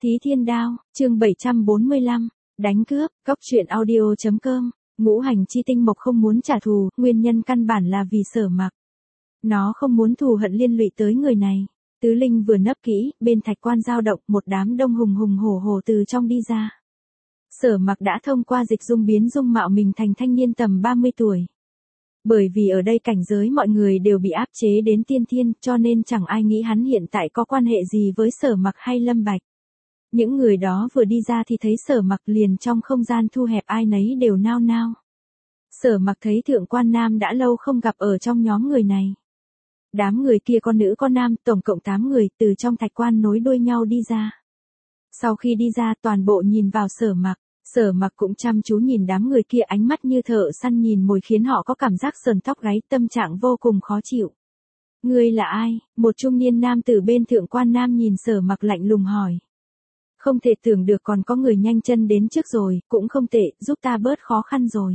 Thí Thiên Đao, chương 745, đánh cướp, cóc truyện audio.com, Ngũ Hành Chi Tinh Mộc không muốn trả thù, nguyên nhân căn bản là vì Sở Mặc. Nó không muốn thù hận liên lụy tới người này. Tứ Linh vừa nấp kỹ, bên thạch quan dao động, một đám đông hùng hùng hổ hổ từ trong đi ra. Sở Mặc đã thông qua dịch dung biến dung mạo mình thành thanh niên tầm 30 tuổi. Bởi vì ở đây cảnh giới mọi người đều bị áp chế đến tiên thiên, cho nên chẳng ai nghĩ hắn hiện tại có quan hệ gì với Sở Mặc hay Lâm Bạch. Những người đó vừa đi ra thì thấy Sở Mặc liền trong không gian thu hẹp ai nấy đều nao nao. Sở Mặc thấy Thượng Quan Nam đã lâu không gặp ở trong nhóm người này. Đám người kia con nữ con nam, tổng cộng 8 người, từ trong thạch quan nối đuôi nhau đi ra. Sau khi đi ra toàn bộ nhìn vào Sở Mặc. Sở Mặc cũng chăm chú nhìn đám người kia, ánh mắt như thợ săn nhìn mồi khiến họ có cảm giác sờn tóc gáy, tâm trạng vô cùng khó chịu. Ngươi là ai? Một trung niên nam tử bên Thượng Quan Nam nhìn Sở Mặc lạnh lùng hỏi. Không thể tưởng được còn có người nhanh chân đến trước rồi, cũng không tệ, giúp ta bớt khó khăn rồi.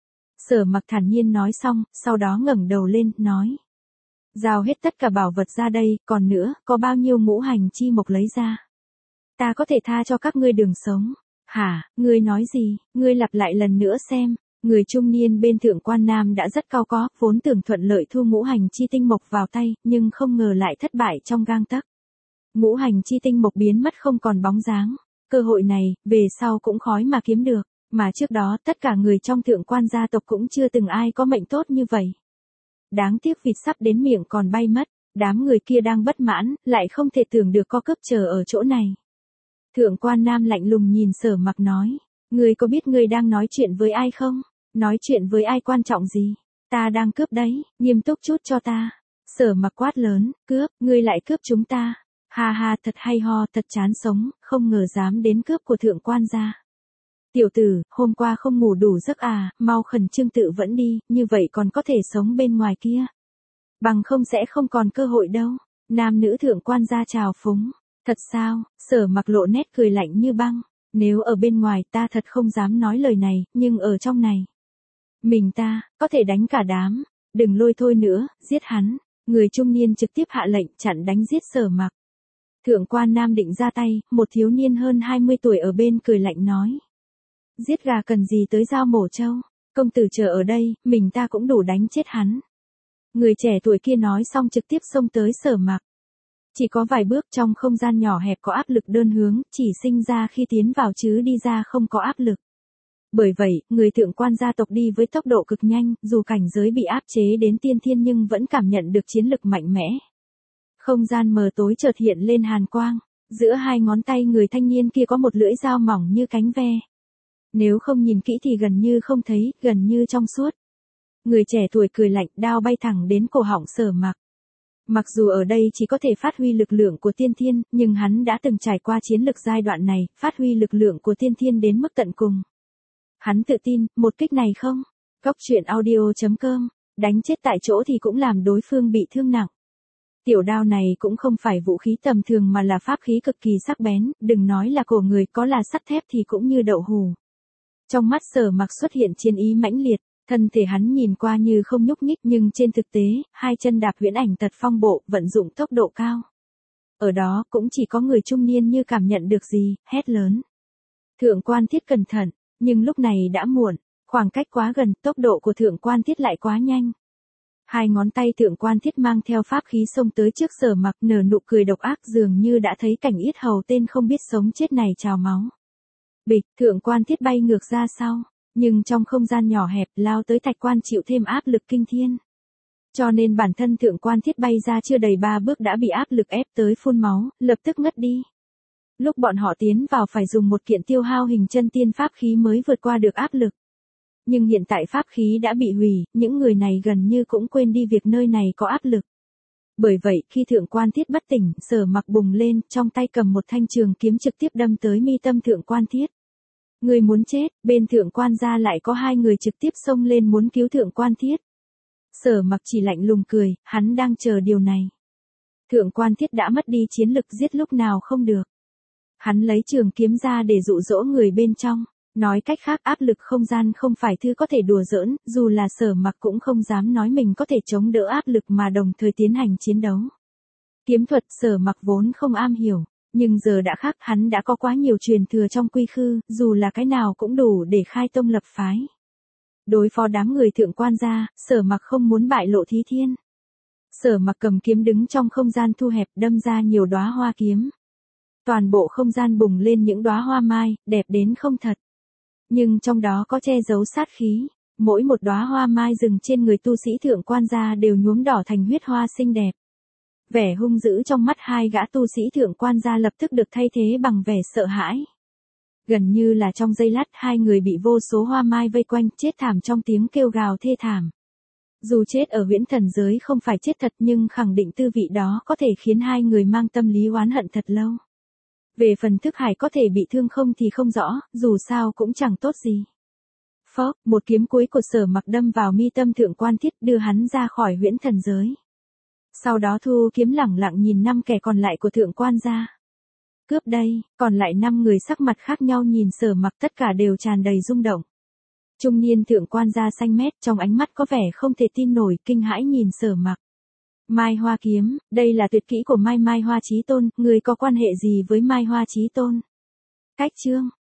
Sở Mặc thản nhiên nói xong, sau đó ngẩng đầu lên, nói. Giao hết tất cả bảo vật ra đây, còn nữa, có bao nhiêu ngũ hành chi mộc lấy ra. Ta có thể tha cho các ngươi đường sống. Hả, ngươi nói gì, ngươi lặp lại lần nữa xem. Người trung niên bên Thượng Quan Nam đã rất cao có, vốn tưởng thuận lợi thu ngũ hành chi tinh mộc vào tay, nhưng không ngờ lại thất bại trong gang tấc. Ngũ hành chi tinh mộc biến mất không còn bóng dáng. Cơ hội này, về sau cũng khói mà kiếm được. Mà trước đó tất cả người trong Thượng Quan gia tộc cũng chưa từng ai có mệnh tốt như vậy. Đáng tiếc vịt sắp đến miệng còn bay mất. Đám người kia đang bất mãn, lại không thể tưởng được có cướp chờ ở chỗ này. Thượng Quan Nam lạnh lùng nhìn Sở Mặc nói. Ngươi có biết ngươi đang nói chuyện với ai không? Nói chuyện với ai quan trọng gì? Ta đang cướp đấy, nghiêm túc chút cho ta. Sở Mặc quát lớn, cướp, ngươi lại cướp chúng ta. Ha ha, thật hay ho, thật chán sống, không ngờ dám đến cướp của Thượng Quan gia. Tiểu tử, hôm qua không ngủ đủ giấc à, mau khẩn trương tự vẫn đi, như vậy còn có thể sống bên ngoài kia. Bằng không sẽ không còn cơ hội đâu. Nam nữ Thượng Quan gia chào phúng. Thật sao? Sở Mặc lộ nét cười lạnh như băng. Nếu ở bên ngoài ta thật không dám nói lời này, nhưng ở trong này. Mình ta, có thể đánh cả đám. Đừng lôi thôi nữa, giết hắn. Người trung niên trực tiếp hạ lệnh chặn đánh giết Sở Mặc. Thượng Quan Nam định ra tay, một thiếu niên hơn 20 tuổi ở bên cười lạnh nói. Giết gà cần gì tới dao mổ trâu, công tử chờ ở đây, mình ta cũng đủ đánh chết hắn. Người trẻ tuổi kia nói xong trực tiếp xông tới Sở Mặc. Chỉ có vài bước trong không gian nhỏ hẹp có áp lực đơn hướng, chỉ sinh ra khi tiến vào chứ đi ra không có áp lực. Bởi vậy, người Thượng Quan gia tộc đi với tốc độ cực nhanh, dù cảnh giới bị áp chế đến tiên thiên nhưng vẫn cảm nhận được chiến lực mạnh mẽ. Không gian mờ tối chợt hiện lên hàn quang, giữa hai ngón tay người thanh niên kia có một lưỡi dao mỏng như cánh ve. Nếu không nhìn kỹ thì gần như không thấy, gần như trong suốt. Người trẻ tuổi cười lạnh, đao bay thẳng đến cổ họng Sở Mặc. Mặc dù ở đây chỉ có thể phát huy lực lượng của tiên thiên, nhưng hắn đã từng trải qua chiến lực giai đoạn này, phát huy lực lượng của tiên thiên đến mức tận cùng. Hắn tự tin, một kích này không? Cóc truyện audio.com, đánh chết tại chỗ thì cũng làm đối phương bị thương nặng. Tiểu đao này cũng không phải vũ khí tầm thường mà là pháp khí cực kỳ sắc bén, đừng nói là cổ người, có là sắt thép thì cũng như đậu hù. Trong mắt Sở Mặc xuất hiện chiến ý mãnh liệt, thân thể hắn nhìn qua như không nhúc nhích nhưng trên thực tế, hai chân đạp huyễn ảnh tật phong bộ, vận dụng tốc độ cao. Ở đó cũng chỉ có người trung niên như cảm nhận được gì, hét lớn. Thượng Quan Thiết cẩn thận, nhưng lúc này đã muộn, khoảng cách quá gần, tốc độ của Thượng Quan Thiết lại quá nhanh. Hai ngón tay Thượng Quan Thiết mang theo pháp khí xông tới trước Sở Mặc, nở nụ cười độc ác dường như đã thấy cảnh yết hầu tên không biết sống chết này trào máu. Bịch, Thượng Quan Thiết bay ngược ra sau, nhưng trong không gian nhỏ hẹp lao tới thạch quan chịu thêm áp lực kinh thiên. Cho nên bản thân Thượng Quan Thiết bay ra chưa đầy 3 bước đã bị áp lực ép tới phun máu, lập tức ngất đi. Lúc bọn họ tiến vào phải dùng một kiện tiêu hao hình chân tiên pháp khí mới vượt qua được áp lực. Nhưng hiện tại pháp khí đã bị hủy, những người này gần như cũng quên đi việc nơi này có áp lực. Bởi vậy, khi Thượng Quan Thiết bất tỉnh, Sở Mặc bùng lên, trong tay cầm một thanh trường kiếm trực tiếp đâm tới mi tâm Thượng Quan Thiết. Người muốn chết, bên Thượng Quan gia lại có hai người trực tiếp xông lên muốn cứu Thượng Quan Thiết. Sở Mặc chỉ lạnh lùng cười, hắn đang chờ điều này. Thượng Quan Thiết đã mất đi chiến lực, giết lúc nào không được. Hắn lấy trường kiếm ra để dụ dỗ người bên trong. Nói cách khác, áp lực không gian không phải thứ có thể đùa giỡn, dù là Sở Mặc cũng không dám nói mình có thể chống đỡ áp lực mà đồng thời tiến hành chiến đấu. Kiếm thuật Sở Mặc vốn không am hiểu, Nhưng giờ đã khác, hắn đã có quá nhiều truyền thừa trong quy khư, dù là cái nào cũng đủ để khai tông lập phái. Đối phó đám người Thượng Quan gia, Sở Mặc không muốn bại lộ Thí Thiên. Sở Mặc cầm kiếm đứng trong không gian thu hẹp, đâm ra nhiều đóa hoa kiếm. Toàn bộ không gian bùng lên những đóa hoa mai, đẹp đến không thật. Nhưng trong đó có che giấu sát khí. Mỗi một đóa hoa mai rừng trên người tu sĩ Thượng Quan gia đều nhuốm đỏ thành huyết hoa xinh đẹp. Vẻ hung dữ trong mắt hai gã tu sĩ Thượng Quan gia lập tức được thay thế bằng vẻ sợ hãi. Gần như là trong giây lát, hai người bị vô số hoa mai vây quanh, chết thảm trong tiếng kêu gào thê thảm. Dù chết ở huyễn thần giới không phải chết thật, nhưng khẳng định tư vị đó có thể khiến hai người mang tâm lý oán hận thật lâu. Về phần thức hải có thể bị thương không thì không rõ, dù sao cũng chẳng tốt gì. Phốc, một kiếm cuối của Sở Mặc đâm vào mi tâm Thượng Quan Thiết, đưa hắn ra khỏi huyễn thần giới. Sau đó thu kiếm lẳng lặng nhìn 5 kẻ còn lại của Thượng Quan gia. Cướp đây, còn lại 5 người sắc mặt khác nhau nhìn Sở Mặc, tất cả đều tràn đầy rung động. Trung niên Thượng Quan gia xanh mét, trong ánh mắt có vẻ không thể tin nổi, kinh hãi nhìn Sở Mặc. Mai Hoa kiếm, đây là tuyệt kỹ của Mai Hoa Chí Tôn, người có quan hệ gì với Mai Hoa Chí Tôn? Cách chương